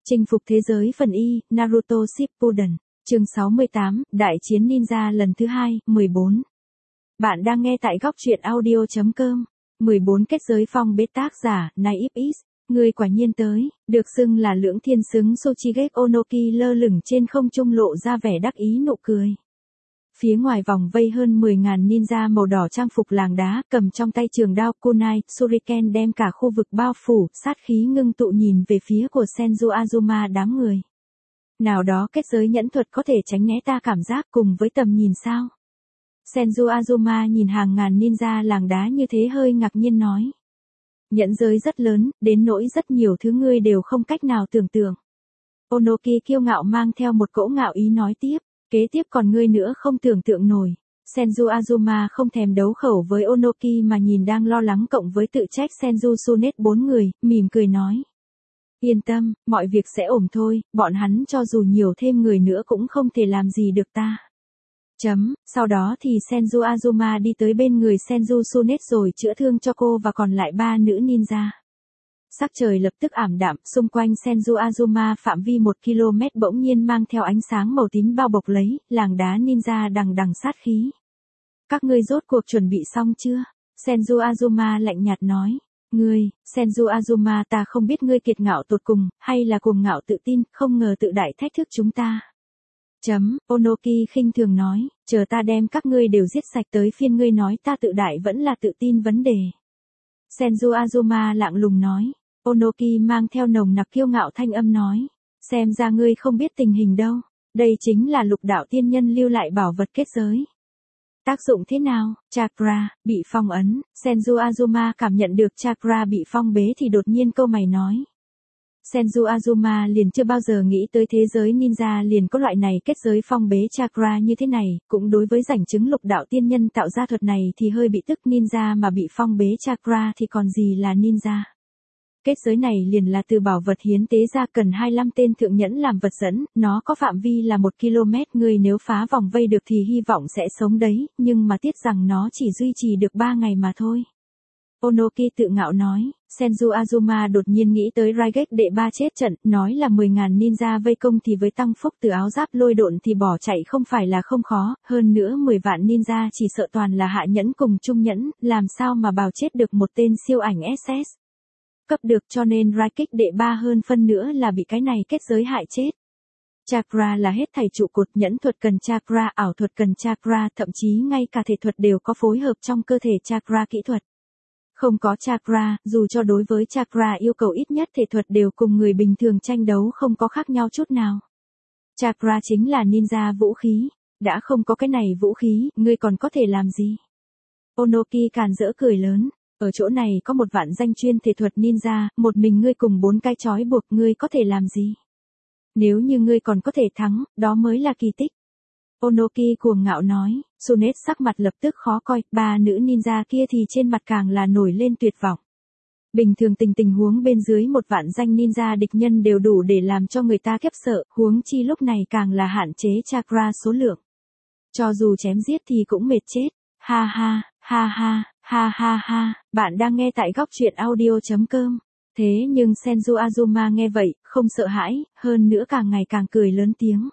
Chinh phục thế giới phần Y, Naruto Shippuden, chương 68, Đại chiến ninja lần thứ 2, 14. Bạn đang nghe tại góc truyện audio.com. 14 kết giới phong bế tác giả, Naive Is. Người quả nhiên tới, được xưng là lưỡng thiên xứng Sochigeki Onoki lơ lửng trên không trung lộ ra vẻ đắc ý nụ cười. Phía ngoài vòng vây hơn 10.000 ninja màu đỏ trang phục làng đá, cầm trong tay trường đao kunai, shuriken đem cả khu vực bao phủ, sát khí ngưng tụ nhìn về phía của Senju Azuma đám người. Nào đó kết giới nhẫn thuật có thể tránh né ta cảm giác cùng với tầm nhìn sao? Senju Azuma nhìn hàng ngàn ninja làng đá như thế hơi ngạc nhiên nói. Nhẫn giới rất lớn, đến nỗi rất nhiều thứ ngươi đều không cách nào tưởng tượng. Onoki kiêu ngạo mang theo một cỗ ngạo ý nói tiếp. Kế tiếp còn ngươi nữa không tưởng tượng nổi. Senju Azuma không thèm đấu khẩu với Onoki mà nhìn đang lo lắng cộng với tự trách Senju Tsunet 4 người, mỉm cười nói. Yên tâm, mọi việc sẽ ổn thôi, bọn hắn cho dù nhiều thêm người nữa cũng không thể làm gì được ta. Sau đó thì Senju Azuma đi tới bên người Senju Tsunet rồi chữa thương cho cô và còn lại 3 nữ ninja. Sắc trời lập tức ảm đạm, xung quanh Senju Azuma phạm vi 1 km bỗng nhiên mang theo ánh sáng màu tím bao bọc lấy, làng đá ninja đằng đằng sát khí. Các ngươi rốt cuộc chuẩn bị xong chưa? Senju Azuma lạnh nhạt nói. Ngươi, Senju Azuma ta không biết ngươi kiệt ngạo tột cùng, hay là cuồng ngạo tự tin, không ngờ tự đại thách thức chúng ta. Onoki khinh thường nói, chờ ta đem các ngươi đều giết sạch tới phiên ngươi nói ta tự đại vẫn là tự tin vấn đề. Senju Azuma lạnh lùng nói. Onoki mang theo nồng nặc kiêu ngạo thanh âm nói. Xem ra ngươi không biết tình hình đâu. Đây chính là lục đạo tiên nhân lưu lại bảo vật kết giới. Tác dụng thế nào? Chakra, bị phong ấn. Senju Azuma cảm nhận được chakra bị phong bế thì đột nhiên câu mày nói. Senju Azuma liền chưa bao giờ nghĩ tới thế giới ninja liền có loại này kết giới phong bế chakra như thế này, cũng đối với rảnh chứng lục đạo tiên nhân tạo ra thuật này thì hơi bị tức ninja mà bị phong bế chakra thì còn gì là ninja. Kết giới này liền là từ bảo vật hiến tế ra cần 25 tên thượng nhẫn làm vật dẫn, nó có phạm vi là 1 km, người nếu phá vòng vây được thì hy vọng sẽ sống đấy, nhưng mà tiếc rằng nó chỉ duy trì được 3 ngày mà thôi. Onoki tự ngạo nói, Senju Azuma đột nhiên nghĩ tới Raigeki đệ 3 chết trận, nói là 10.000 ninja vây công thì với tăng phúc từ áo giáp lôi độn thì bỏ chạy không phải là không khó, hơn nữa 10 vạn ninja chỉ sợ toàn là hạ nhẫn cùng trung nhẫn, làm sao mà bào chết được một tên siêu ảnh SS. Cấp được cho nên Raigeki đệ 3 hơn phân nữa là bị cái này kết giới hại chết. Chakra là hết thảy trụ cột, nhẫn thuật cần chakra, ảo thuật cần chakra, thậm chí ngay cả thể thuật đều có phối hợp trong cơ thể chakra kỹ thuật. Không có chakra, dù cho đối với chakra yêu cầu ít nhất thể thuật đều cùng người bình thường tranh đấu không có khác nhau chút nào. Chakra chính là ninja vũ khí, đã không có cái này vũ khí, ngươi còn có thể làm gì? Onoki càn rỡ cười lớn, ở chỗ này có một vạn danh chuyên thể thuật ninja, một mình ngươi cùng 4 cái trói buộc ngươi có thể làm gì? Nếu như ngươi còn có thể thắng, đó mới là kỳ tích. Onoki cuồng ngạo nói, Tsunet sắc mặt lập tức khó coi, 3 nữ ninja kia thì trên mặt càng là nổi lên tuyệt vọng. Bình thường tình huống bên dưới một vạn danh ninja địch nhân đều đủ để làm cho người ta khiếp sợ, huống chi lúc này càng là hạn chế chakra số lượng. Cho dù chém giết thì cũng mệt chết, ha ha, ha ha, ha ha ha, bạn đang nghe tại góc truyện audio.com. Thế nhưng Senju Azuma nghe vậy, không sợ hãi, hơn nữa càng ngày càng cười lớn tiếng.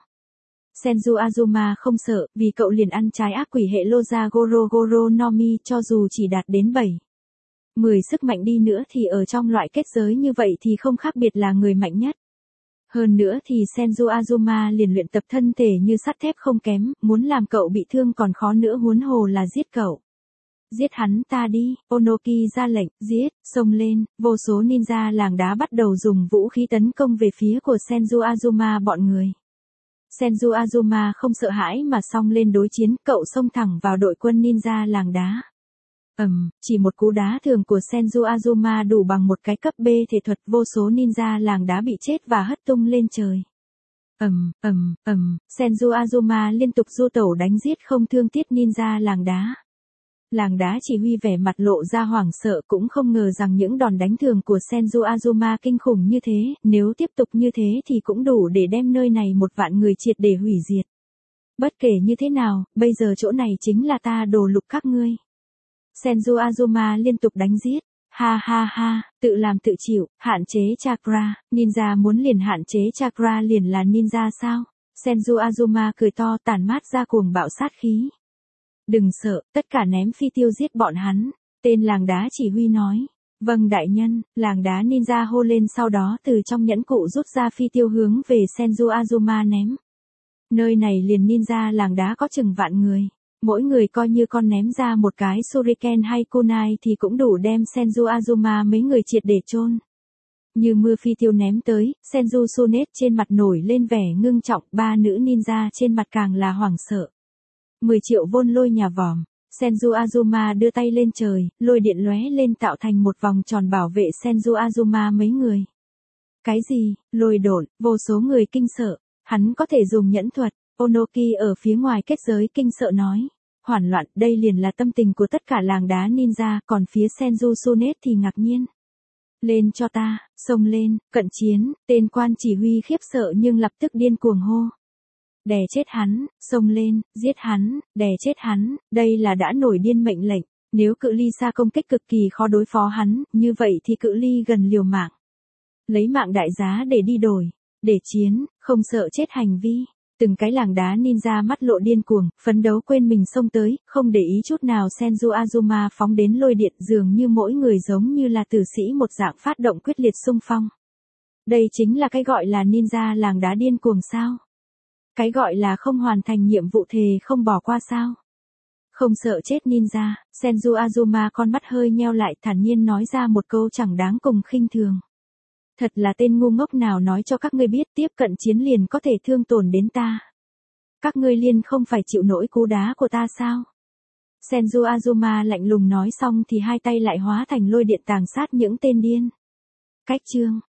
Senju Azuma không sợ, vì cậu liền ăn trái ác quỷ hệ Loza Goro Goro no Mi cho dù chỉ đạt đến 7-10 sức mạnh đi nữa thì ở trong loại kết giới như vậy thì không khác biệt là người mạnh nhất. Hơn nữa thì Senju Azuma liền luyện tập thân thể như sắt thép không kém, muốn làm cậu bị thương còn khó nữa huống hồ là giết cậu. Giết hắn ta đi, Onoki ra lệnh, giết, xông lên, vô số ninja làng đá bắt đầu dùng vũ khí tấn công về phía của Senju Azuma bọn người. Senju Azuma không sợ hãi mà xông lên đối chiến, cậu xông thẳng vào đội quân ninja làng đá. Chỉ một cú đá thường của Senju Azuma đủ bằng một cái cấp B thể thuật, vô số ninja làng đá bị chết và hất tung lên trời. Senju Azuma liên tục du tẩu đánh giết không thương tiếc ninja làng đá. Làng đá chỉ huy vẻ mặt lộ ra hoảng sợ cũng không ngờ rằng những đòn đánh thường của Senju Azuma kinh khủng như thế, nếu tiếp tục như thế thì cũng đủ để đem nơi này một vạn người triệt để hủy diệt. Bất kể như thế nào, bây giờ chỗ này chính là ta đồ lục các ngươi. Senju Azuma liên tục đánh giết, Ha ha ha, tự làm tự chịu, hạn chế chakra, ninja muốn liền hạn chế chakra liền là ninja sao? Senju Azuma cười to tản mát ra cuồng bạo sát khí. Đừng sợ, tất cả ném phi tiêu giết bọn hắn, tên làng đá chỉ huy nói. Vâng đại nhân, làng đá ninja hô lên sau đó từ trong nhẫn cụ rút ra phi tiêu hướng về Senju Azuma ném. Nơi này liền ninja làng đá có chừng vạn người. Mỗi người coi như con ném ra một cái shuriken hay kunai thì cũng đủ đem Senju Azuma mấy người triệt để chôn. Như mưa phi tiêu ném tới, Senju Tsunade trên mặt nổi lên vẻ ngưng trọng, ba nữ ninja trên mặt càng là hoảng sợ. 10 triệu vôn lôi nhà vòm, Senju Azuma đưa tay lên trời, lôi điện lóe lên tạo thành một vòng tròn bảo vệ Senju Azuma mấy người. Cái gì, lôi độn, vô số người kinh sợ, hắn có thể dùng nhẫn thuật, Onoki ở phía ngoài kết giới kinh sợ nói. Hoảng loạn, đây liền là tâm tình của tất cả làng đá ninja, còn phía Senju Tsunade thì ngạc nhiên. Lên cho ta, xông lên, cận chiến, tên quan chỉ huy khiếp sợ nhưng lập tức điên cuồng hô. Đè chết hắn, xông lên, giết hắn, đè chết hắn, đây là đã nổi điên mệnh lệnh, nếu cự ly xa công kích cực kỳ khó đối phó hắn, như vậy thì cự ly gần liều mạng. Lấy mạng đại giá để đi đổi, để chiến, không sợ chết hành vi. Từng cái làng đá ninja mắt lộ điên cuồng, phấn đấu quên mình xông tới, không để ý chút nào Senju Azuma phóng đến lôi điện dường như mỗi người giống như là tử sĩ một dạng phát động quyết liệt xung phong. Đây chính là cái gọi là ninja làng đá điên cuồng sao? Cái gọi là không hoàn thành nhiệm vụ thề không bỏ qua sao? Không sợ chết ninja, Senju Azuma con mắt hơi nheo lại thản nhiên nói ra một câu chẳng đáng cùng khinh thường. Thật là tên ngu ngốc nào nói cho các ngươi biết tiếp cận chiến liền có thể thương tổn đến ta. Các ngươi liền không phải chịu nổi cú đá của ta sao? Senju Azuma lạnh lùng nói xong thì hai tay lại hóa thành lôi điện tàng sát những tên điên. Cách chương